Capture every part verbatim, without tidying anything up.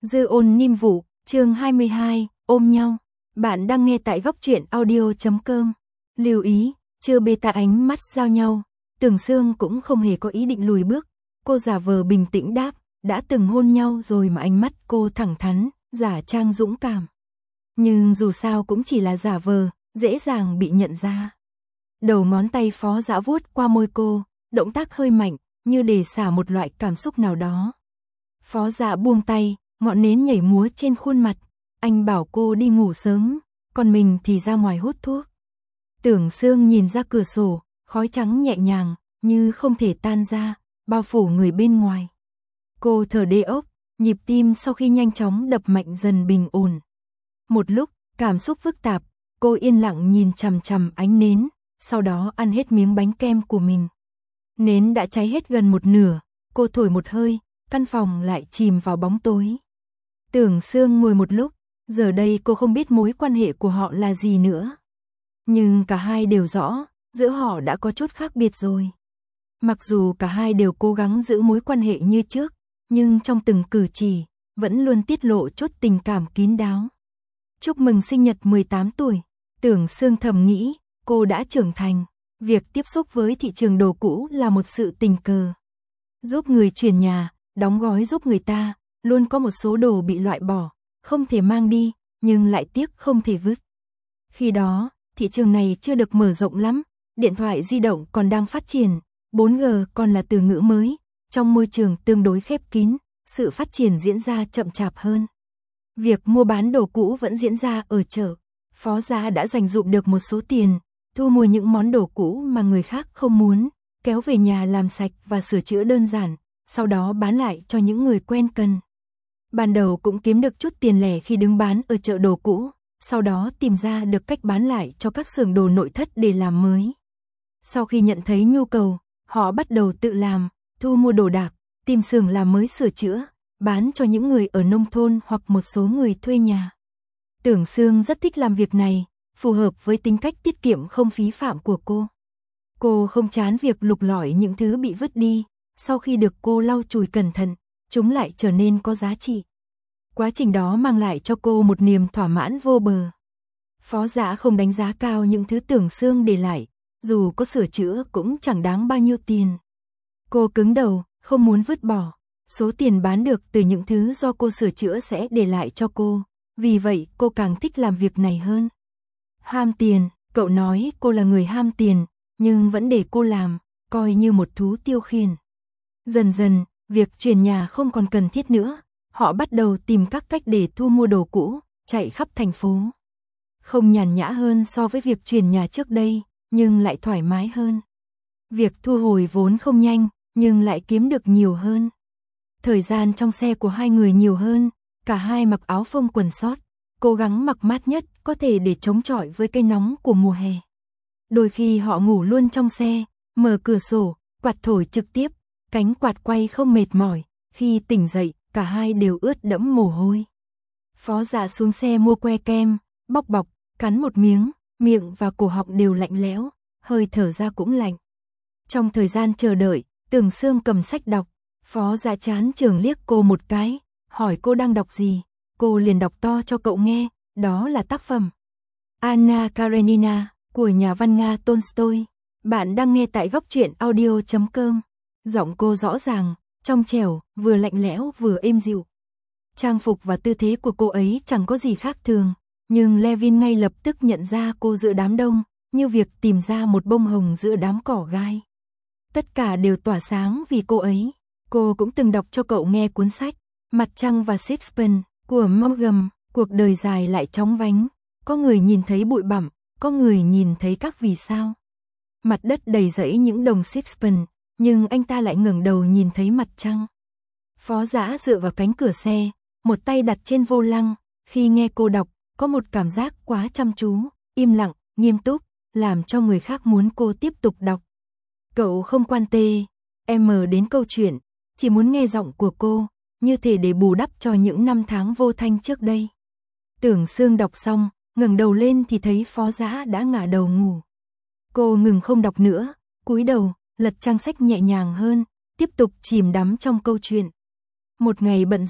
Dư ôn niêm vụ, chương hai mươi hai, ôm nhau. Bạn đang nghe tại góc truyện audio chấm com. Lưu ý, chưa beta ánh mắt giao nhau. Tưởng Sương cũng không hề có ý định lùi bước. Cô giả vờ bình tĩnh đáp, đã từng hôn nhau rồi mà ánh mắt cô thẳng thắn, giả trang dũng cảm. Nhưng dù sao cũng chỉ là giả vờ, dễ dàng bị nhận ra. Đầu ngón tay Phó Dã vuốt qua môi cô, động tác hơi mạnh, như để xả một loại cảm xúc nào đó. Phó Dã buông tay, ngọn nến nhảy múa trên khuôn mặt. Anh bảo cô đi ngủ sớm, còn mình thì ra ngoài hút thuốc. Tưởng Sương nhìn ra cửa sổ, khói trắng nhẹ nhàng, như không thể tan ra, bao phủ người bên ngoài. Cô thở đê ốc, nhịp tim sau khi nhanh chóng đập mạnh dần bình ổn. Một lúc, cảm xúc phức tạp, cô yên lặng nhìn chằm chằm ánh nến, sau đó ăn hết miếng bánh kem của mình. Nến đã cháy hết gần một nửa, cô thổi một hơi, căn phòng lại chìm vào bóng tối. Tưởng Sương ngồi một lúc, giờ đây cô không biết mối quan hệ của họ là gì nữa. Nhưng cả hai đều rõ, giữa họ đã có chút khác biệt rồi. Mặc dù cả hai đều cố gắng giữ mối quan hệ như trước, nhưng trong từng cử chỉ, vẫn luôn tiết lộ chút tình cảm kín đáo. Chúc mừng sinh nhật mười tám tuổi, Tưởng Sương thầm nghĩ, cô đã trưởng thành. Việc tiếp xúc với thị trường đồ cũ là một sự tình cờ. Giúp người chuyển nhà, đóng gói giúp người ta, luôn có một số đồ bị loại bỏ, không thể mang đi, nhưng lại tiếc không thể vứt. Khi đó, thị trường này chưa được mở rộng lắm, điện thoại di động còn đang phát triển, bốn G còn là từ ngữ mới, trong môi trường tương đối khép kín, sự phát triển diễn ra chậm chạp hơn. Việc mua bán đồ cũ vẫn diễn ra ở chợ, Phó Dã đã dành dụm được một số tiền, thu mua những món đồ cũ mà người khác không muốn, kéo về nhà làm sạch và sửa chữa đơn giản, sau đó bán lại cho những người quen cần. Ban đầu cũng kiếm được chút tiền lẻ khi đứng bán ở chợ đồ cũ, sau đó tìm ra được cách bán lại cho các xưởng đồ nội thất để làm mới. Sau khi nhận thấy nhu cầu, họ bắt đầu tự làm, thu mua đồ đạc, tìm xưởng làm mới sửa chữa, bán cho những người ở nông thôn hoặc một số người thuê nhà. Tưởng Sương rất thích làm việc này, phù hợp với tính cách tiết kiệm không phí phạm của cô. Cô không chán việc lục lọi những thứ bị vứt đi, sau khi được cô lau chùi cẩn thận, chúng lại trở nên có giá trị. Quá trình đó mang lại cho cô một niềm thỏa mãn vô bờ. Phó Dã không đánh giá cao những thứ Tưởng Sương để lại, dù có sửa chữa cũng chẳng đáng bao nhiêu tiền. Cô cứng đầu, không muốn vứt bỏ. Số tiền bán được từ những thứ do cô sửa chữa sẽ để lại cho cô, vì vậy cô càng thích làm việc này hơn. Ham tiền, cậu nói cô là người ham tiền, nhưng vẫn để cô làm, coi như một thú tiêu khiển. Dần dần, việc chuyển nhà không còn cần thiết nữa, họ bắt đầu tìm các cách để thu mua đồ cũ, chạy khắp thành phố. Không nhàn nhã hơn so với việc chuyển nhà trước đây, nhưng lại thoải mái hơn. Việc thu hồi vốn không nhanh, nhưng lại kiếm được nhiều hơn. Thời gian trong xe của hai người nhiều hơn, cả hai mặc áo phông quần sót, cố gắng mặc mát nhất có thể để chống chọi với cái nóng của mùa hè. Đôi khi họ ngủ luôn trong xe, mở cửa sổ, quạt thổi trực tiếp, cánh quạt quay không mệt mỏi, khi tỉnh dậy, cả hai đều ướt đẫm mồ hôi. Phó Dã xuống xe mua que kem, bóc bọc, cắn một miếng, miệng và cổ họng đều lạnh lẽo, hơi thở ra cũng lạnh. Trong thời gian chờ đợi, Tưởng Sương cầm sách đọc, Phó Dã chán chường liếc cô một cái, hỏi cô đang đọc gì, cô liền đọc to cho cậu nghe, đó là tác phẩm Anna Karenina của nhà văn Nga Tolstoy. Bạn đang nghe tại góc truyện audio chấm com. Giọng cô rõ ràng, trong trẻo, vừa lạnh lẽo vừa êm dịu. Trang phục và tư thế của cô ấy chẳng có gì khác thường, nhưng Levin ngay lập tức nhận ra cô giữa đám đông, như việc tìm ra một bông hồng giữa đám cỏ gai. Tất cả đều tỏa sáng vì cô ấy. Cô cũng từng đọc cho cậu nghe cuốn sách Mặt trăng và Sixpence của Morgan, cuộc đời dài lại chóng vánh, có người nhìn thấy bụi bặm, có người nhìn thấy các vì sao. Mặt đất đầy rẫy những đồng Sixpence, nhưng anh ta lại ngẩng đầu nhìn thấy mặt trăng. Phó Dã dựa vào cánh cửa xe, một tay đặt trên vô lăng, khi nghe cô đọc, có một cảm giác quá chăm chú, im lặng, nghiêm túc, làm cho người khác muốn cô tiếp tục đọc. Cậu không quan tê, em mờ đến câu chuyện, chỉ muốn nghe giọng của cô, như thể để bù đắp cho những năm tháng vô thanh trước đây. Tưởng Sương đọc xong, ngẩng đầu lên thì thấy Phó Dã đã ngả đầu ngủ. Cô ngừng không đọc nữa, cúi đầu, lật trang sách nhẹ nhàng hơn, tiếp tục chìm đắm trong câu chuyện. Một ngày bận rộn,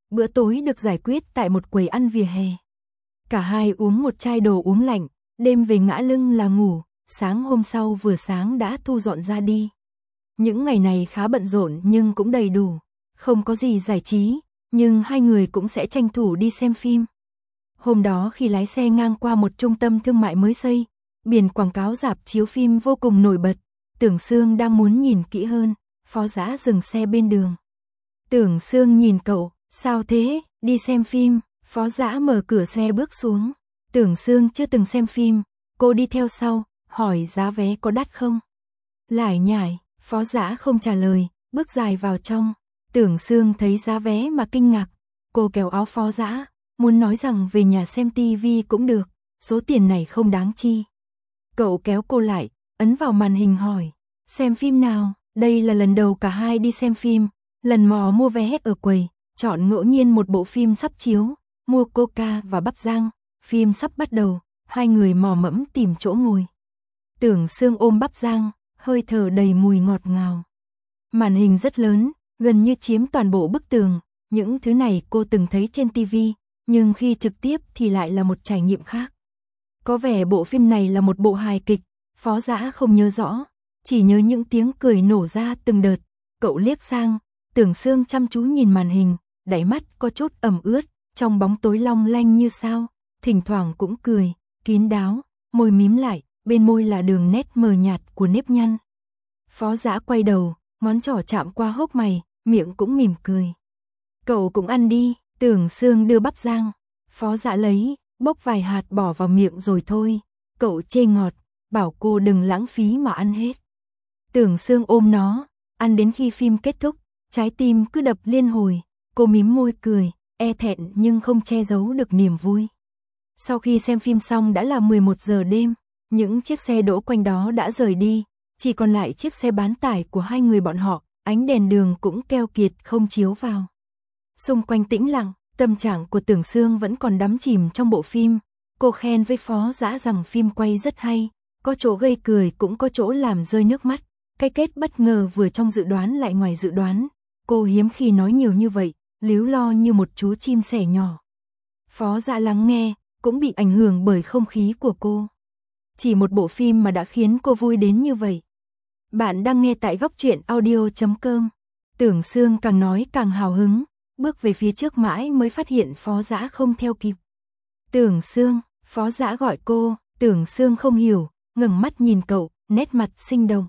bữa tối được giải quyết tại một quầy ăn vỉa hè. Cả hai uống một chai đồ uống lạnh, đêm về ngã lưng là ngủ, sáng hôm sau vừa sáng đã thu dọn ra đi. Những ngày này khá bận rộn nhưng cũng đầy đủ, không có gì giải trí, nhưng hai người cũng sẽ tranh thủ đi xem phim. Hôm đó khi lái xe ngang qua một trung tâm thương mại mới xây, biển quảng cáo rạp chiếu phim vô cùng nổi bật, Tưởng Sương đang muốn nhìn kỹ hơn, Phó Dã dừng xe bên đường. Tưởng Sương nhìn cậu, sao thế, đi xem phim, Phó Dã mở cửa xe bước xuống. Tưởng Sương chưa từng xem phim, cô đi theo sau, hỏi giá vé có đắt không? Lải nhải, Phó Dã không trả lời, bước dài vào trong. Tưởng Sương thấy giá vé mà kinh ngạc, cô kéo áo Phó Dã, muốn nói rằng về nhà xem tivi cũng được, số tiền này không đáng chi. Cậu kéo cô lại, ấn vào màn hình hỏi, xem phim nào? Đây là lần đầu cả hai đi xem phim, lần mò mua vé ở quầy, chọn ngẫu nhiên một bộ phim sắp chiếu, mua coca và bắp rang, phim sắp bắt đầu, hai người mò mẫm tìm chỗ ngồi. Tưởng Sương ôm bắp rang, hơi thở đầy mùi ngọt ngào. Màn hình rất lớn, gần như chiếm toàn bộ bức tường, những thứ này cô từng thấy trên tivi, nhưng khi trực tiếp thì lại là một trải nghiệm khác. Có vẻ bộ phim này là một bộ hài kịch, Phó Dã không nhớ rõ, chỉ nhớ những tiếng cười nổ ra từng đợt. Cậu liếc sang, Tưởng Sương chăm chú nhìn màn hình, đáy mắt có chút ẩm ướt, trong bóng tối long lanh như sao, thỉnh thoảng cũng cười, kín đáo, môi mím lại, bên môi là đường nét mờ nhạt của nếp nhăn. Phó Dã quay đầu, ngón trỏ chạm qua hốc mày, miệng cũng mỉm cười. Cậu cũng ăn đi, Tưởng Sương đưa bắp rang, Phó Dã lấy, bốc vài hạt bỏ vào miệng rồi thôi. Cậu chê ngọt, bảo cô đừng lãng phí mà ăn hết. Tưởng Sương ôm nó, ăn đến khi phim kết thúc, trái tim cứ đập liên hồi, cô mím môi cười, e thẹn nhưng không che giấu được niềm vui. Sau khi xem phim xong đã là mười một giờ đêm, những chiếc xe đỗ quanh đó đã rời đi, chỉ còn lại chiếc xe bán tải của hai người bọn họ, ánh đèn đường cũng keo kiệt không chiếu vào. Xung quanh tĩnh lặng, tâm trạng của Tưởng Sương vẫn còn đắm chìm trong bộ phim, cô khen với Phó Dã rằng phim quay rất hay, có chỗ gây cười cũng có chỗ làm rơi nước mắt, cái kết bất ngờ vừa trong dự đoán lại ngoài dự đoán, cô hiếm khi nói nhiều như vậy, líu lo như một chú chim sẻ nhỏ. Phó Dã lắng nghe, cũng bị ảnh hưởng bởi không khí của cô. Chỉ một bộ phim mà đã khiến cô vui đến như vậy. Bạn đang nghe tại góc truyện audio chấm com. Tưởng Sương càng nói càng hào hứng, bước về phía trước mãi mới phát hiện Phó Dã không theo kịp. Tưởng Sương, Phó Dã gọi cô, Tưởng Sương không hiểu, ngẩng mắt nhìn cậu, nét mặt sinh động.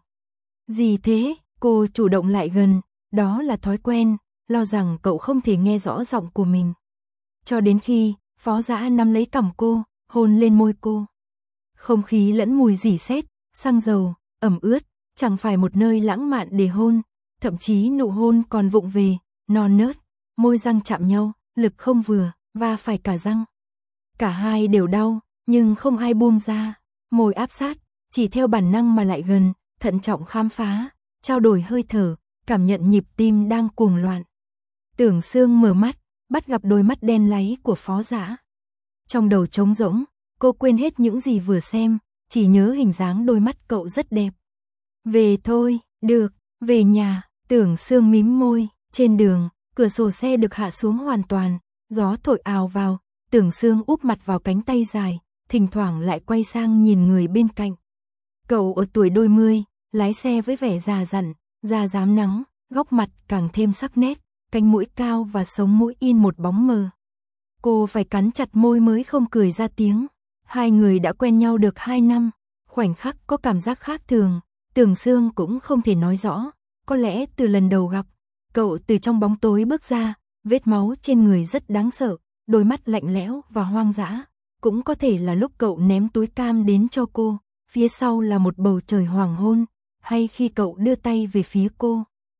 Gì thế? Cô chủ động lại gần, đó là thói quen, lo rằng cậu không thể nghe rõ giọng của mình. Cho đến khi, Phó Dã nắm lấy cằm cô, hôn lên môi cô. Không khí lẫn mùi rỉ sét, xăng dầu, ẩm ướt, chẳng phải một nơi lãng mạn để hôn, thậm chí nụ hôn còn vụng về, non nớt, môi răng chạm nhau, lực không vừa, va phải cả răng. Cả hai đều đau, nhưng không ai buông ra, môi áp sát, chỉ theo bản năng mà lại gần, thận trọng khám phá, trao đổi hơi thở, cảm nhận nhịp tim đang cuồng loạn. Tưởng Sương mở mắt, bắt gặp đôi mắt đen láy của Phó Dã. Trong đầu trống rỗng, cô quên hết những gì vừa xem, chỉ nhớ hình dáng đôi mắt cậu rất đẹp. Về thôi, được, về nhà, Tưởng Sương mím môi, trên đường, cửa sổ xe được hạ xuống hoàn toàn, gió thổi ào vào, Tưởng Sương úp mặt vào cánh tay dài, thỉnh thoảng lại quay sang nhìn người bên cạnh. Cậu ở tuổi đôi mươi, lái xe với vẻ già dặn, da rám nắng, góc mặt càng thêm sắc nét, cánh mũi cao và sống mũi in một bóng mờ. Cô phải cắn chặt môi mới không cười ra tiếng. Hai người đã quen nhau được hai năm, khoảnh khắc có cảm giác khác thường, Tưởng Sương cũng không thể nói rõ, có lẽ từ lần đầu gặp, cậu từ trong bóng tối bước ra, vết máu trên người rất đáng sợ, đôi mắt lạnh lẽo và hoang dã, cũng có thể là lúc cậu ném túi cam đến cho cô, phía sau là một bầu trời hoàng hôn, hay khi cậu đưa tay về phía cô.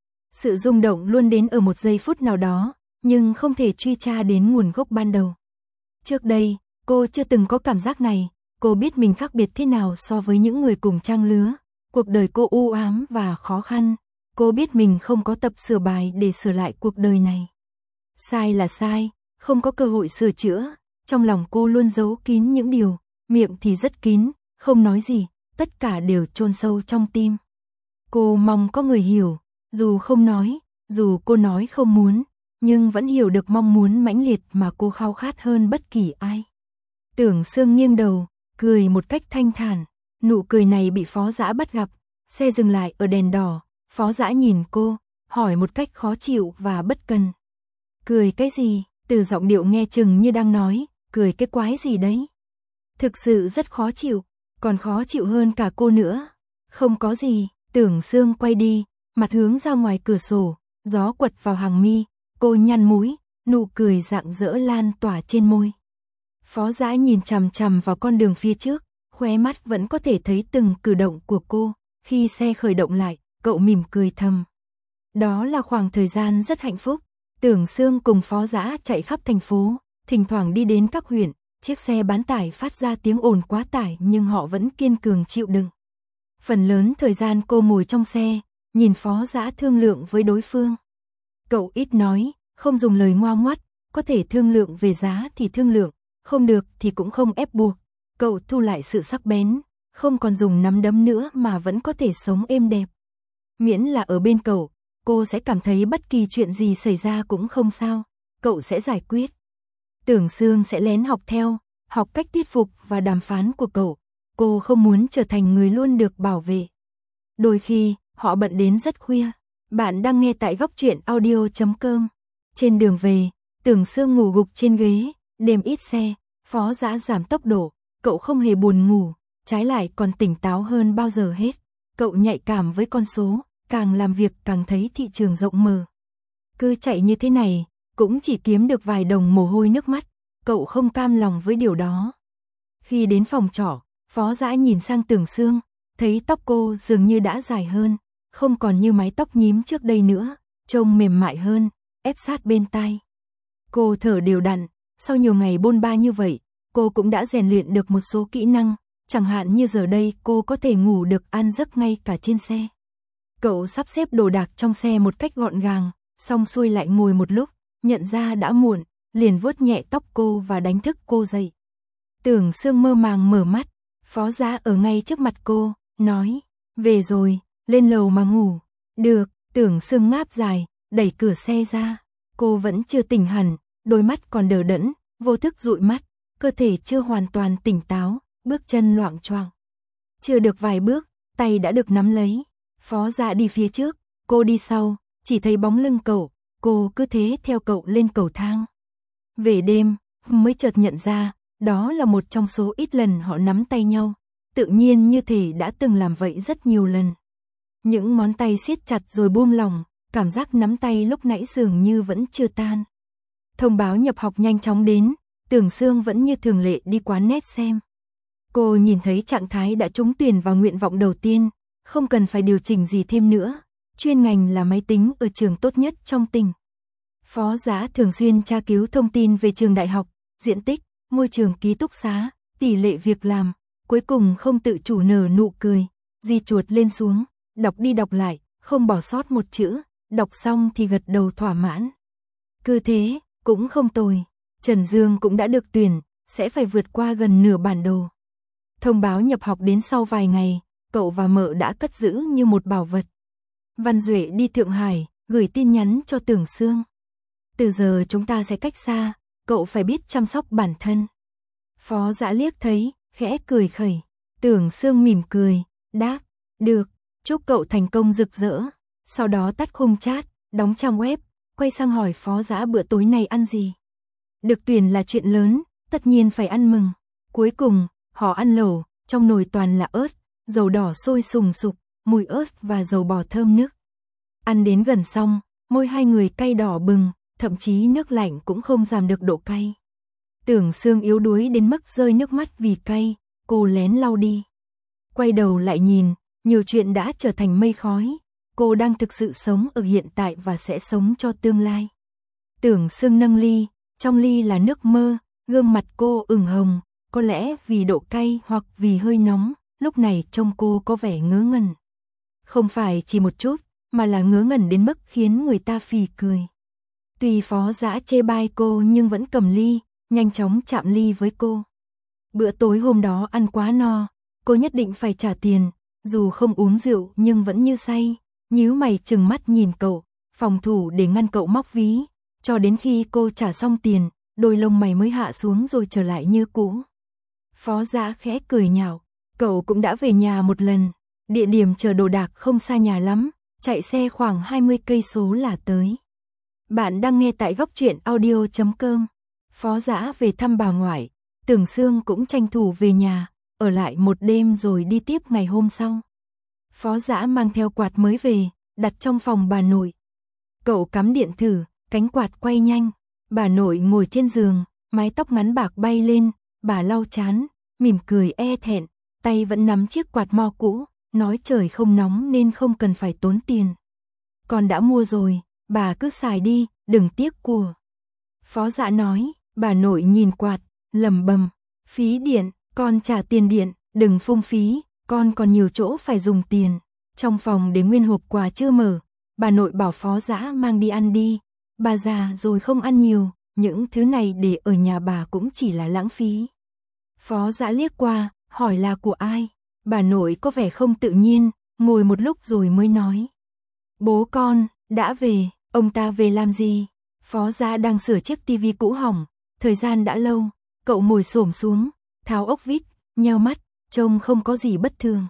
Sự rung động luôn đến ở một giây phút nào đó, nhưng không thể truy tra đến nguồn gốc ban đầu. Trước đây, cô chưa từng có cảm giác này, cô biết mình khác biệt thế nào so với những người cùng trang lứa, cuộc đời cô u ám và khó khăn, cô biết mình không có tập sửa bài để sửa lại cuộc đời này. Sai là sai, không có cơ hội sửa chữa, trong lòng cô luôn giấu kín những điều, miệng thì rất kín, không nói gì, tất cả đều chôn sâu trong tim. Cô mong có người hiểu, dù không nói, dù cô nói không muốn, nhưng vẫn hiểu được mong muốn mãnh liệt mà cô khao khát hơn bất kỳ ai. Tưởng Sương nghiêng đầu, cười một cách thanh thản, nụ cười này bị Phó Dã bắt gặp, xe dừng lại ở đèn đỏ, Phó Dã nhìn cô, hỏi một cách khó chịu và bất cần. Cười cái gì? Từ giọng điệu nghe chừng như đang nói, cười cái quái gì đấy? Thực sự rất khó chịu, còn khó chịu hơn cả cô nữa. Không có gì, Tưởng Sương quay đi, mặt hướng ra ngoài cửa sổ, gió quật vào hàng mi, cô nhăn mũi, nụ cười rạng rỡ lan tỏa trên môi. Phó Dã nhìn chằm chằm vào con đường phía trước, khóe mắt vẫn có thể thấy từng cử động của cô. Khi xe khởi động lại, cậu mỉm cười thầm. Đó là khoảng thời gian rất hạnh phúc. Tưởng Sương cùng Phó Dã chạy khắp thành phố, thỉnh thoảng đi đến các huyện, chiếc xe bán tải phát ra tiếng ồn quá tải nhưng họ vẫn kiên cường chịu đựng. Phần lớn thời gian cô ngồi trong xe, nhìn Phó Dã thương lượng với đối phương. Cậu ít nói, không dùng lời ngoa ngoắt, có thể thương lượng về giá thì thương lượng, không được thì cũng không ép buộc. Cậu thu lại sự sắc bén, không còn dùng nắm đấm nữa mà vẫn có thể sống êm đẹp. Miễn là ở bên cậu, cô sẽ cảm thấy bất kỳ chuyện gì xảy ra cũng không sao, cậu sẽ giải quyết. Tưởng Sương sẽ lén học theo, học cách thuyết phục và đàm phán của cậu. Cô không muốn trở thành người luôn được bảo vệ. Đôi khi, họ bận đến rất khuya. Bạn đang nghe tại góc truyện audio chấm com. Trên đường về, Tưởng Sương ngủ gục trên ghế, đêm ít xe, Phó Dã giảm tốc độ, cậu không hề buồn ngủ, trái lại còn tỉnh táo hơn bao giờ hết. Cậu nhạy cảm với con số, càng làm việc càng thấy thị trường rộng mở. Cứ chạy như thế này, cũng chỉ kiếm được vài đồng mồ hôi nước mắt, cậu không cam lòng với điều đó. Khi đến phòng trọ, Phó Dã nhìn sang Tưởng Sương, thấy tóc cô dường như đã dài hơn, không còn như mái tóc nhím trước đây nữa, trông mềm mại hơn, ép sát bên tai. Cô thở đều đặn, sau nhiều ngày bôn ba như vậy, cô cũng đã rèn luyện được một số kỹ năng, chẳng hạn như giờ đây cô có thể ngủ được an giấc ngay cả trên xe. Cậu sắp xếp đồ đạc trong xe một cách gọn gàng, xong xuôi lại ngồi một lúc, nhận ra đã muộn, liền vuốt nhẹ tóc cô và đánh thức cô dậy. Tưởng Sương mơ màng mở mắt, Phó Dã ở ngay trước mặt cô, nói, về rồi, lên lầu mà ngủ. Được, Tưởng Sương ngáp dài, đẩy cửa xe ra. Cô vẫn chưa tỉnh hẳn, đôi mắt còn đờ đẫn, vô thức dụi mắt, cơ thể chưa hoàn toàn tỉnh táo, bước chân loạng choạng. Chưa được vài bước, tay đã được nắm lấy. Phó Dã đi phía trước, cô đi sau, chỉ thấy bóng lưng cậu, cô cứ thế theo cậu lên cầu thang. Về đêm, mới chợt nhận ra, đó là một trong số ít lần họ nắm tay nhau, tự nhiên như thể đã từng làm vậy rất nhiều lần. Những ngón tay siết chặt rồi buông lỏng, cảm giác nắm tay lúc nãy dường như vẫn chưa tan. Thông báo nhập học nhanh chóng đến, Tưởng Sương vẫn như thường lệ đi quán net xem. Cô nhìn thấy trạng thái đã trúng tuyển vào nguyện vọng đầu tiên, không cần phải điều chỉnh gì thêm nữa, chuyên ngành là máy tính ở trường tốt nhất trong tỉnh. Phó Dã thường xuyên tra cứu thông tin về trường đại học, diện tích, môi trường ký túc xá, tỷ lệ việc làm, cuối cùng không tự chủ nở nụ cười, di chuột lên xuống, đọc đi đọc lại, không bỏ sót một chữ, đọc xong thì gật đầu thỏa mãn. Cứ thế, cũng không tồi, Trần Dương cũng đã được tuyển, sẽ phải vượt qua gần nửa bản đồ. Thông báo nhập học đến sau vài ngày, cậu và mợ đã cất giữ như một bảo vật. Văn Duệ đi Thượng Hải, gửi tin nhắn cho Tưởng Sương. Từ giờ chúng ta sẽ cách xa, cậu phải biết chăm sóc bản thân. Phó Dã liếc thấy, khẽ cười khẩy. Tưởng Sương mỉm cười, đáp, được, chúc cậu thành công rực rỡ. Sau đó tắt khung chat, đóng trang web, quay sang hỏi Phó Dã bữa tối này ăn gì. Được tuyển là chuyện lớn, tất nhiên phải ăn mừng. Cuối cùng, họ ăn lẩu, trong nồi toàn là ớt, dầu đỏ sôi sùng sục, mùi ớt và dầu bò thơm nức. Ăn đến gần xong, môi hai người cay đỏ bừng, thậm chí nước lạnh cũng không giảm được độ cay. Tưởng Sương yếu đuối đến mức rơi nước mắt vì cay, cô lén lau đi. Quay đầu lại nhìn, nhiều chuyện đã trở thành mây khói, cô đang thực sự sống ở hiện tại và sẽ sống cho tương lai. Tưởng Sương nâng ly, trong ly là nước mơ, gương mặt cô ửng hồng, có lẽ vì độ cay hoặc vì hơi nóng, lúc này trông cô có vẻ ngớ ngẩn. Không phải chỉ một chút, mà là ngớ ngẩn đến mức khiến người ta phì cười. Tuy Phó Dã chê bai cô nhưng vẫn cầm ly, nhanh chóng chạm ly với cô. Bữa tối hôm đó ăn quá no, cô nhất định phải trả tiền, dù không uống rượu nhưng vẫn như say, nhíu mày trừng mắt nhìn cậu, phòng thủ để ngăn cậu móc ví, cho đến khi cô trả xong tiền, đôi lông mày mới hạ xuống rồi trở lại như cũ. Phó Dã khẽ cười nhạo, cậu cũng đã về nhà một lần, địa điểm chờ đồ đạc không xa nhà lắm, chạy xe khoảng hai mươi cây số là tới. Bạn đang nghe tại góc truyện audio chấm com. Phó Dã về thăm bà ngoại, Tưởng Sương cũng tranh thủ về nhà, ở lại một đêm rồi đi tiếp ngày hôm sau. Phó Dã mang theo quạt mới về, đặt trong phòng bà nội. Cậu cắm điện thử, cánh quạt quay nhanh, bà nội ngồi trên giường, mái tóc ngắn bạc bay lên, bà lau chán, mỉm cười e thẹn, tay vẫn nắm chiếc quạt mo cũ, nói trời không nóng nên không cần phải tốn tiền. Con đã mua rồi, bà cứ xài đi, đừng tiếc của. Phó Dã nói, bà nội nhìn quạt, lẩm bẩm, phí điện, con trả tiền điện, đừng phung phí, con còn nhiều chỗ phải dùng tiền. Trong phòng để nguyên hộp quà chưa mở, bà nội bảo Phó Dã mang đi ăn đi, bà già rồi không ăn nhiều, những thứ này để ở nhà bà cũng chỉ là lãng phí. Phó Dã liếc qua, hỏi là của ai, bà nội có vẻ không tự nhiên, ngồi một lúc rồi mới nói. Bố con, đã về, ông ta về làm gì? Phó Dã đang sửa chiếc tivi cũ hỏng, thời gian đã lâu, cậu ngồi xổm xuống, tháo ốc vít, nheo mắt, trông không có gì bất thường.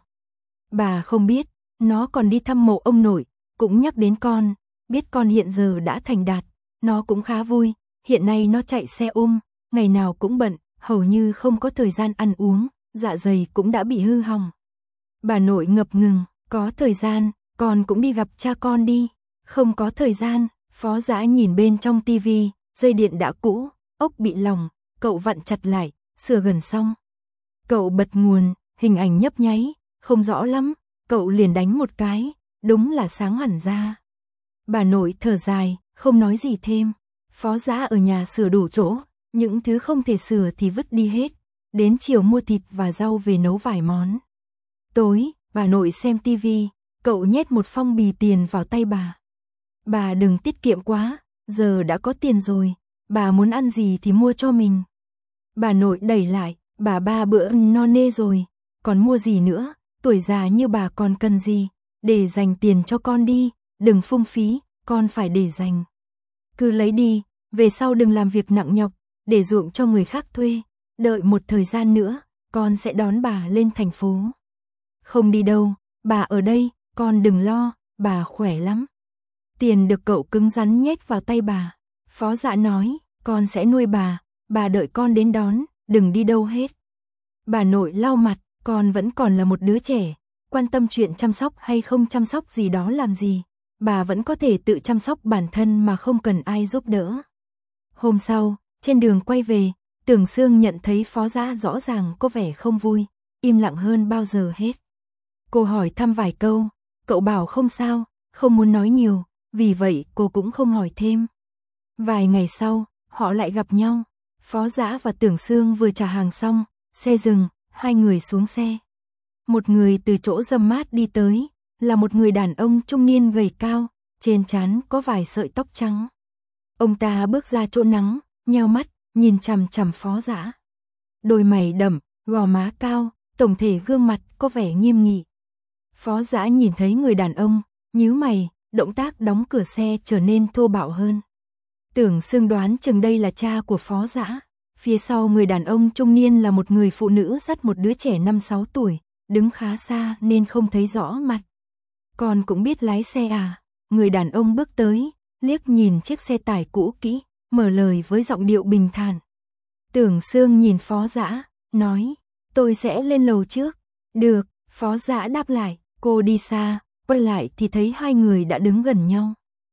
Bà không biết, nó còn đi thăm mộ ông nội, cũng nhắc đến con, biết con hiện giờ đã thành đạt, nó cũng khá vui, hiện nay nó chạy xe ôm, ngày nào cũng bận, hầu như không có thời gian ăn uống, dạ dày cũng đã bị hư hỏng. Bà nội ngập ngừng, có thời gian, con cũng đi gặp cha con đi, không có thời gian. Phó Dã nhìn bên trong tivi, dây điện đã cũ, ốc bị lỏng, cậu vặn chặt lại, sửa gần xong. Cậu bật nguồn, hình ảnh nhấp nháy, không rõ lắm, cậu liền đánh một cái, đúng là sáng hẳn ra. Bà nội thở dài, không nói gì thêm. Phó Dã ở nhà sửa đủ chỗ, những thứ không thể sửa thì vứt đi hết, đến chiều mua thịt và rau về nấu vài món. Tối, bà nội xem tivi, cậu nhét một phong bì tiền vào tay bà. Bà đừng tiết kiệm quá, giờ đã có tiền rồi, bà muốn ăn gì thì mua cho mình. Bà nội đẩy lại, bà ba bữa no nê rồi, còn mua gì nữa, tuổi già như bà còn cần gì, để dành tiền cho con đi, đừng phung phí, con phải để dành. Cứ lấy đi, về sau đừng làm việc nặng nhọc, để ruộng cho người khác thuê, đợi một thời gian nữa, con sẽ đón bà lên thành phố. Không đi đâu, bà ở đây, con đừng lo, bà khỏe lắm. Tiền được cậu cứng rắn nhét vào tay bà. Phó Dã nói, con sẽ nuôi bà, bà đợi con đến đón, đừng đi đâu hết. Bà nội lau mặt, con vẫn còn là một đứa trẻ, quan tâm chuyện chăm sóc hay không chăm sóc gì đó làm gì, bà vẫn có thể tự chăm sóc bản thân mà không cần ai giúp đỡ. Hôm sau, trên đường quay về, Tưởng Sương nhận thấy Phó Dã rõ ràng có vẻ không vui, im lặng hơn bao giờ hết. Cô hỏi thăm vài câu, cậu bảo không sao, không muốn nói nhiều, vì vậy cô cũng không hỏi thêm. Vài ngày sau, họ lại gặp nhau, Phó Dã và Tưởng Sương vừa trả hàng xong, xe dừng, hai người xuống xe. Một người từ chỗ râm mát đi tới, là một người đàn ông trung niên gầy cao, trên trán có vài sợi tóc trắng. Ông ta bước ra chỗ nắng, nheo mắt, nhìn chằm chằm Phó Dã. Đôi mày đậm, gò má cao, tổng thể gương mặt có vẻ nghiêm nghị. Phó Dã nhìn thấy người đàn ông, nhíu mày, động tác đóng cửa xe trở nên thô bạo hơn. Tưởng Sương đoán chừng đây là cha của Phó Dã. Phía sau người đàn ông trung niên là một người phụ nữ dắt một đứa trẻ năm sáu tuổi, đứng khá xa nên không thấy rõ mặt. Con cũng biết lái xe à? Người đàn ông bước tới, liếc nhìn chiếc xe tải cũ kỹ, mở lời với giọng điệu bình thản. Tưởng Sương nhìn Phó Dã, nói, tôi sẽ lên lầu trước. Được, Phó Dã đáp lại, cô đi xa, quay lại thì thấy hai người đã đứng gần nhau.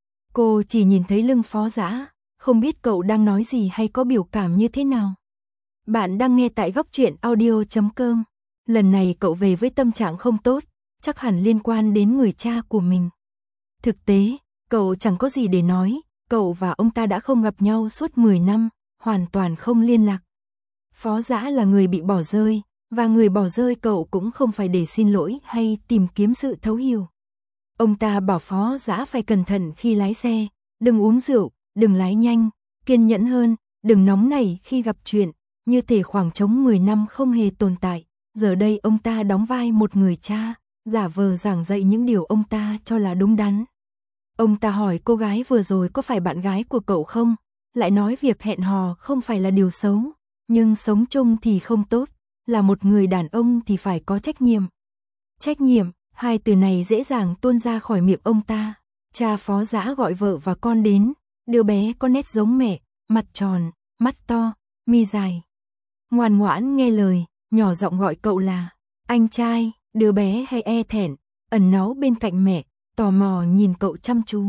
Cô chỉ nhìn thấy lưng Phó Dã, không biết cậu đang nói gì hay có biểu cảm như thế nào. Bạn đang nghe tại góc truyện audio chấm com. Lần này cậu về với tâm trạng không tốt, chắc hẳn liên quan đến người cha của mình. Thực tế, cậu chẳng có gì để nói, cậu và ông ta đã không gặp nhau suốt mười năm, hoàn toàn không liên lạc. Phó Dã là người bị bỏ rơi, và người bỏ rơi cậu cũng không phải để xin lỗi hay tìm kiếm sự thấu hiểu. Ông ta bảo Phó Dã phải cẩn thận khi lái xe, đừng uống rượu, đừng lái nhanh, kiên nhẫn hơn, đừng nóng nảy khi gặp chuyện, như thể khoảng trống mười năm không hề tồn tại. Giờ đây ông ta đóng vai một người cha, giả vờ giảng dạy những điều ông ta cho là đúng đắn. Ông ta hỏi cô gái vừa rồi có phải bạn gái của cậu không, lại nói việc hẹn hò không phải là điều xấu, nhưng sống chung thì không tốt, là một người đàn ông thì phải có trách nhiệm. Trách nhiệm, hai từ này dễ dàng tuôn ra khỏi miệng ông ta. Cha Phó Dã gọi vợ và con đến, đứa bé có nét giống mẹ, mặt tròn, mắt to, mi dài. Ngoan ngoãn nghe lời, nhỏ giọng gọi cậu là anh trai, đứa bé hay e thẹn, ẩn náu bên cạnh mẹ, tò mò nhìn cậu chăm chú.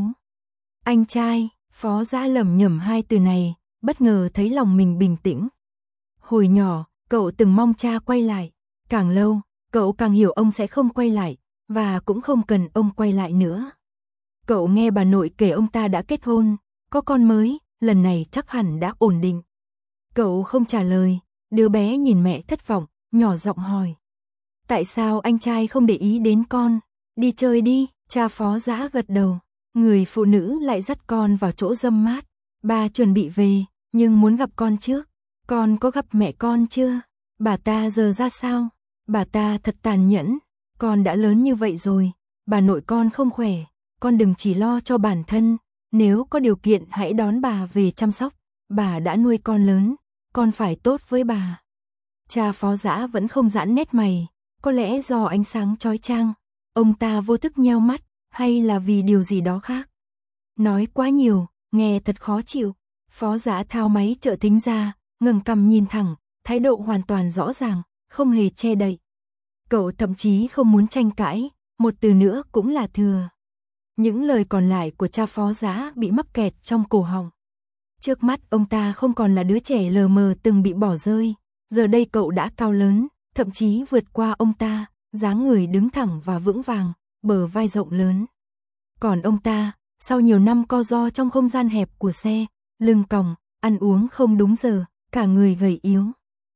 Anh trai, Phó Dã lẩm nhẩm hai từ này, bất ngờ thấy lòng mình bình tĩnh. Hồi nhỏ, cậu từng mong cha quay lại, càng lâu, cậu càng hiểu ông sẽ không quay lại, và cũng không cần ông quay lại nữa. Cậu nghe bà nội kể ông ta đã kết hôn, có con mới, lần này chắc hẳn đã ổn định. Cậu không trả lời, đứa bé nhìn mẹ thất vọng, nhỏ giọng hỏi. Tại sao anh trai không để ý đến con? Đi chơi đi, cha Phó Dã gật đầu. Người phụ nữ lại dắt con vào chỗ râm mát. Bà chuẩn bị về, nhưng muốn gặp con trước. Con có gặp mẹ con chưa? Bà ta giờ ra sao? Bà ta thật tàn nhẫn. Con đã lớn như vậy rồi, bà nội con không khỏe. Con đừng chỉ lo cho bản thân. Nếu có điều kiện hãy đón bà về chăm sóc. Bà đã nuôi con lớn, con phải tốt với bà. Cha Phó Dã vẫn không giãn nét mày. Có lẽ do ánh sáng chói chang, ông ta vô thức nheo mắt, hay là vì điều gì đó khác. Nói quá nhiều, nghe thật khó chịu. Phó Dã tháo máy trợ thính ra, ngẩng cằm nhìn thẳng, thái độ hoàn toàn rõ ràng, không hề che đậy. Cậu thậm chí không muốn tranh cãi, một từ nữa cũng là thừa. Những lời còn lại của cha Phó Dã bị mắc kẹt trong cổ họng. Trước mắt ông ta không còn là đứa trẻ lờ mờ từng bị bỏ rơi, giờ đây cậu đã cao lớn, thậm chí vượt qua ông ta, dáng người đứng thẳng và vững vàng, bờ vai rộng lớn. Còn ông ta, sau nhiều năm co ro trong không gian hẹp của xe, lưng còng, ăn uống không đúng giờ, cả người gầy yếu.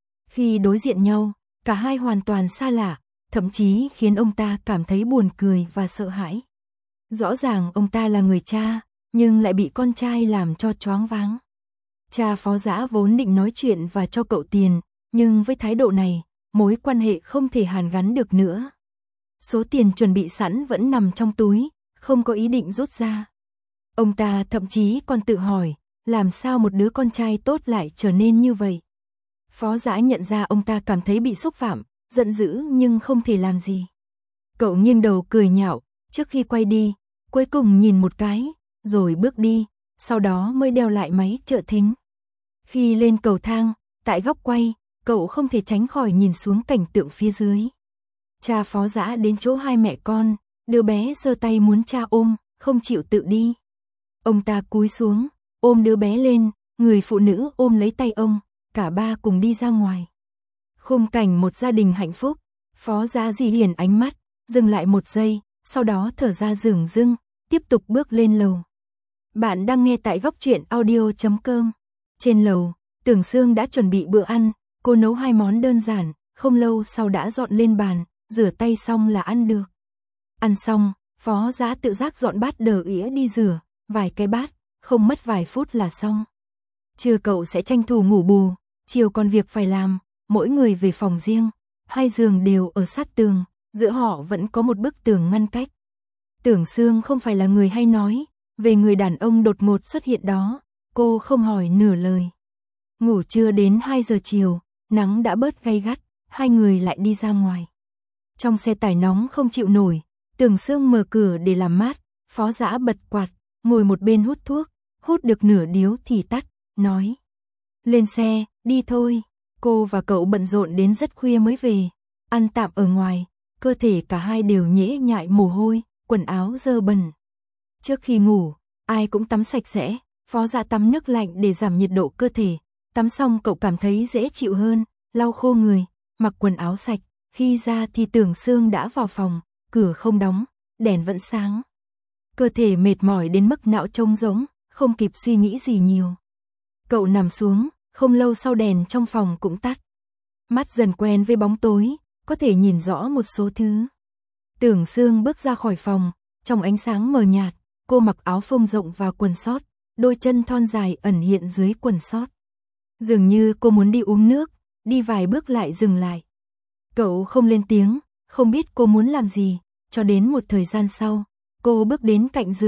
Khi đối diện nhau, cả hai hoàn toàn xa lạ, thậm chí khiến ông ta cảm thấy buồn cười và sợ hãi. Rõ ràng ông ta là người cha, nhưng lại bị con trai làm cho choáng váng. Cha Phó Dã vốn định nói chuyện và cho cậu tiền, nhưng với thái độ này, mối quan hệ không thể hàn gắn được nữa. Số tiền chuẩn bị sẵn vẫn nằm trong túi, không có ý định rút ra. Ông ta thậm chí còn tự hỏi, làm sao một đứa con trai tốt lại trở nên như vậy. Phó Dã nhận ra ông ta cảm thấy bị xúc phạm, giận dữ nhưng không thể làm gì. Cậu nghiêng đầu cười nhạo, trước khi quay đi, cuối cùng nhìn một cái, rồi bước đi, sau đó mới đeo lại máy trợ thính. Khi lên cầu thang, tại góc quay, cậu không thể tránh khỏi nhìn xuống cảnh tượng phía dưới. Cha Phó Dã đến chỗ hai mẹ con, đứa bé giơ tay muốn cha ôm, không chịu tự đi. Ông ta cúi xuống, ôm đứa bé lên, người phụ nữ ôm lấy tay ông, cả ba cùng đi ra ngoài. Khung cảnh một gia đình hạnh phúc, Phó Dã di hiển ánh mắt, dừng lại một giây, sau đó thở ra dửng dưng, tiếp tục bước lên lầu. Bạn đang nghe tại góc truyện audio chấm com. Trên lầu, Tưởng Sương đã chuẩn bị bữa ăn, cô nấu hai món đơn giản, không lâu sau đã dọn lên bàn, rửa tay xong là ăn được. Ăn xong, Phó Dã tự giác dọn bát đờ ỉa đi rửa, vài cái bát, không mất vài phút là xong. Trưa cậu sẽ tranh thủ ngủ bù, chiều còn việc phải làm, mỗi người về phòng riêng, hai giường đều ở sát tường, giữa họ vẫn có một bức tường ngăn cách. Tưởng Sương không phải là người hay nói, về người đàn ông đột ngột xuất hiện đó, cô không hỏi nửa lời. Ngủ trưa đến hai giờ chiều, nắng đã bớt gay gắt, hai người lại đi ra ngoài. Trong xe tải nóng không chịu nổi, Tưởng Sương mở cửa để làm mát, Phó Dã bật quạt, ngồi một bên hút thuốc, hút được nửa điếu thì tắt, nói. Lên xe, đi thôi. Cô và cậu bận rộn đến rất khuya mới về, ăn tạm ở ngoài, cơ thể cả hai đều nhễ nhại mồ hôi, quần áo dơ bẩn. Trước khi ngủ, ai cũng tắm sạch sẽ, Phó Dã tắm nước lạnh để giảm nhiệt độ cơ thể. Tắm xong cậu cảm thấy dễ chịu hơn, lau khô người, mặc quần áo sạch, khi ra thì Tưởng Sương đã vào phòng, cửa không đóng, đèn vẫn sáng. Cơ thể mệt mỏi đến mức não trống rỗng, không kịp suy nghĩ gì nhiều. Cậu nằm xuống, không lâu sau đèn trong phòng cũng tắt. Mắt dần quen với bóng tối, có thể nhìn rõ một số thứ. Tưởng Sương bước ra khỏi phòng, trong ánh sáng mờ nhạt, cô mặc áo phông rộng và quần sót, đôi chân thon dài ẩn hiện dưới quần sót. Dường như cô muốn đi uống nước, đi vài bước lại dừng lại. Cậu không lên tiếng, không biết cô muốn làm gì, cho đến một thời gian sau, cô bước đến cạnh giường,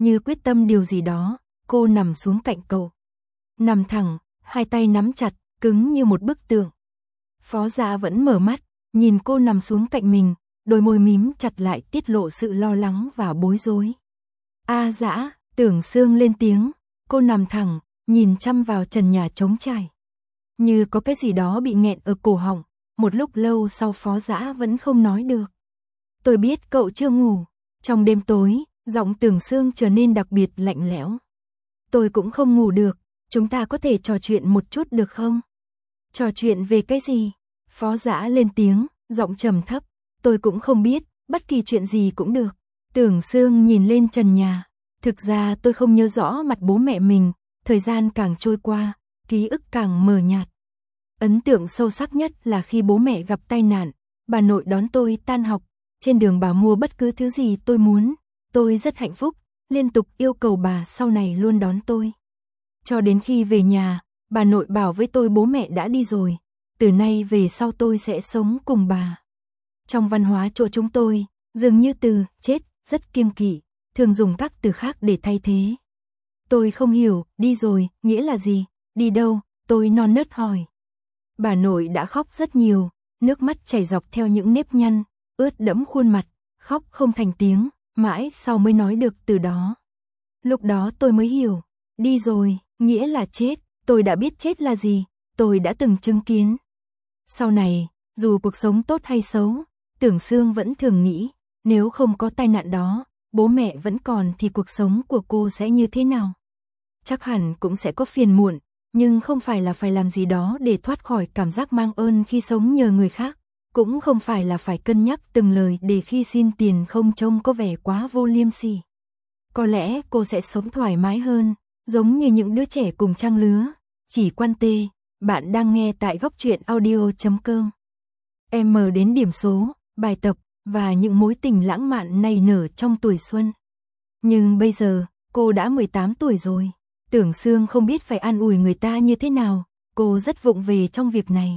như quyết tâm điều gì đó, cô nằm xuống cạnh cậu. Nằm thẳng, hai tay nắm chặt, cứng như một bức tượng. Phó Dã vẫn mở mắt, nhìn cô nằm xuống cạnh mình, đôi môi mím chặt lại tiết lộ sự lo lắng và bối rối. A Dã, Tưởng Sương lên tiếng, cô nằm thẳng, nhìn chăm vào trần nhà trống trải. Như có cái gì đó bị nghẹn ở cổ họng, một lúc lâu sau Phó Dã vẫn không nói được. Tôi biết cậu chưa ngủ. Trong đêm tối, giọng Tưởng Sương trở nên đặc biệt lạnh lẽo. Tôi cũng không ngủ được, chúng ta có thể trò chuyện một chút được không? Trò chuyện về cái gì? Phó Dã lên tiếng, giọng trầm thấp. Tôi cũng không biết, bất kỳ chuyện gì cũng được. Tưởng Sương nhìn lên trần nhà. Thực ra tôi không nhớ rõ mặt bố mẹ mình, thời gian càng trôi qua, ký ức càng mờ nhạt. Ấn tượng sâu sắc nhất là khi bố mẹ gặp tai nạn, bà nội đón tôi tan học, trên đường bà mua bất cứ thứ gì tôi muốn, tôi rất hạnh phúc, liên tục yêu cầu bà sau này luôn đón tôi. Cho đến khi về nhà, bà nội bảo với tôi bố mẹ đã đi rồi, từ nay về sau tôi sẽ sống cùng bà. Trong văn hóa chỗ chúng tôi, dường như từ chết rất kiêng kỵ, thường dùng các từ khác để thay thế. Tôi không hiểu, đi rồi, nghĩa là gì, đi đâu, tôi non nớt hỏi. Bà nội đã khóc rất nhiều, nước mắt chảy dọc theo những nếp nhăn, ướt đẫm khuôn mặt, khóc không thành tiếng, mãi sau mới nói được từ đó. Lúc đó tôi mới hiểu, đi rồi, nghĩa là chết, tôi đã biết chết là gì, tôi đã từng chứng kiến. Sau này, dù cuộc sống tốt hay xấu, Tưởng Sương vẫn thường nghĩ, nếu không có tai nạn đó, bố mẹ vẫn còn thì cuộc sống của cô sẽ như thế nào? Chắc hẳn cũng sẽ có phiền muộn, nhưng không phải là phải làm gì đó để thoát khỏi cảm giác mang ơn khi sống nhờ người khác, cũng không phải là phải cân nhắc từng lời để khi xin tiền không trông có vẻ quá vô liêm sỉ. Có lẽ cô sẽ sống thoải mái hơn, giống như những đứa trẻ cùng trang lứa. Chỉ Quan Tê, bạn đang nghe tại góc truyện audio chấm com. Em mở đến điểm số, bài tập và những mối tình lãng mạn nảy nở trong tuổi xuân. Nhưng bây giờ, cô đã mười tám tuổi rồi. Tưởng Sương không biết phải an ủi người ta như thế nào, cô rất vụng về trong việc này.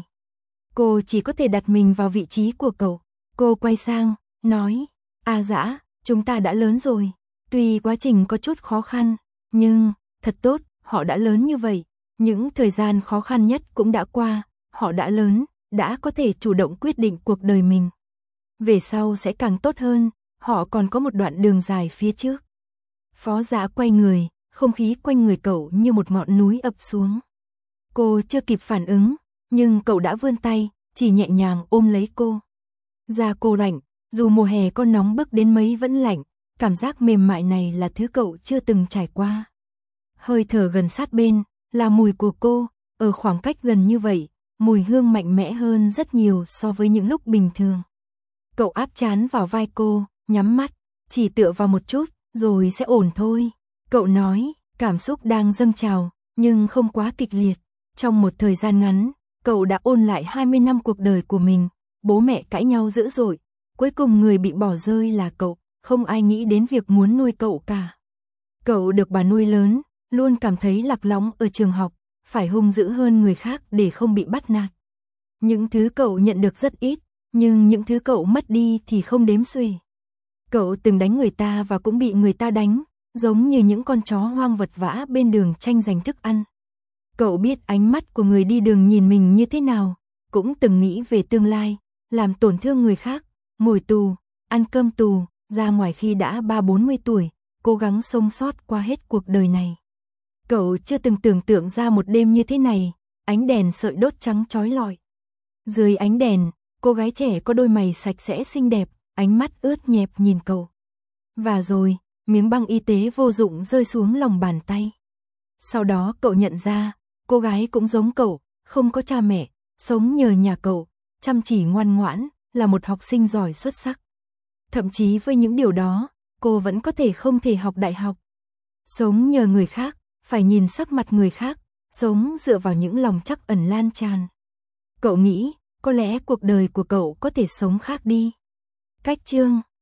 Cô chỉ có thể đặt mình vào vị trí của cậu. Cô quay sang, nói, A Dã, chúng ta đã lớn rồi. Tuy quá trình có chút khó khăn, nhưng, thật tốt, họ đã lớn như vậy. Những thời gian khó khăn nhất cũng đã qua, họ đã lớn, đã có thể chủ động quyết định cuộc đời mình. Về sau sẽ càng tốt hơn, họ còn có một đoạn đường dài phía trước. Phó Dã quay người, không khí quanh người cậu như một ngọn núi ập xuống. Cô chưa kịp phản ứng, nhưng cậu đã vươn tay, chỉ nhẹ nhàng ôm lấy cô. Da cô lạnh, dù mùa hè có nóng bức đến mấy vẫn lạnh, cảm giác mềm mại này là thứ cậu chưa từng trải qua. Hơi thở gần sát bên, là mùi của cô, ở khoảng cách gần như vậy, mùi hương mạnh mẽ hơn rất nhiều so với những lúc bình thường. Cậu áp trán vào vai cô, nhắm mắt, chỉ tựa vào một chút, rồi sẽ ổn thôi. Cậu nói, cảm xúc đang dâng trào, nhưng không quá kịch liệt. Trong một thời gian ngắn, cậu đã ôn lại hai mươi năm cuộc đời của mình, bố mẹ cãi nhau dữ dội, cuối cùng người bị bỏ rơi là cậu, không ai nghĩ đến việc muốn nuôi cậu cả. Cậu được bà nuôi lớn, luôn cảm thấy lạc lõng ở trường học, phải hung dữ hơn người khác để không bị bắt nạt. Những thứ cậu nhận được rất ít, nhưng những thứ cậu mất đi thì không đếm xuể. Cậu từng đánh người ta và cũng bị người ta đánh, giống như những con chó hoang vật vã bên đường tranh giành thức ăn. Cậu biết ánh mắt của người đi đường nhìn mình như thế nào, cũng từng nghĩ về tương lai, làm tổn thương người khác, ngồi tù, ăn cơm tù, ra ngoài khi đã ba bốn mươi tuổi, cố gắng sống sót qua hết cuộc đời này. Cậu chưa từng tưởng tượng ra một đêm như thế này, ánh đèn sợi đốt trắng chói lọi. Dưới ánh đèn, cô gái trẻ có đôi mày sạch sẽ xinh đẹp, ánh mắt ướt nhẹp nhìn cậu. Và rồi, miếng băng y tế vô dụng rơi xuống lòng bàn tay. Sau đó cậu nhận ra, cô gái cũng giống cậu, không có cha mẹ, sống nhờ nhà cậu, chăm chỉ ngoan ngoãn, là một học sinh giỏi xuất sắc. Thậm chí với những điều đó, cô vẫn có thể không thể học đại học. Sống nhờ người khác, phải nhìn sắc mặt người khác, sống dựa vào những lòng trắc ẩn lan tràn. Cậu nghĩ, có lẽ cuộc đời của cậu có thể sống khác đi. Cách chương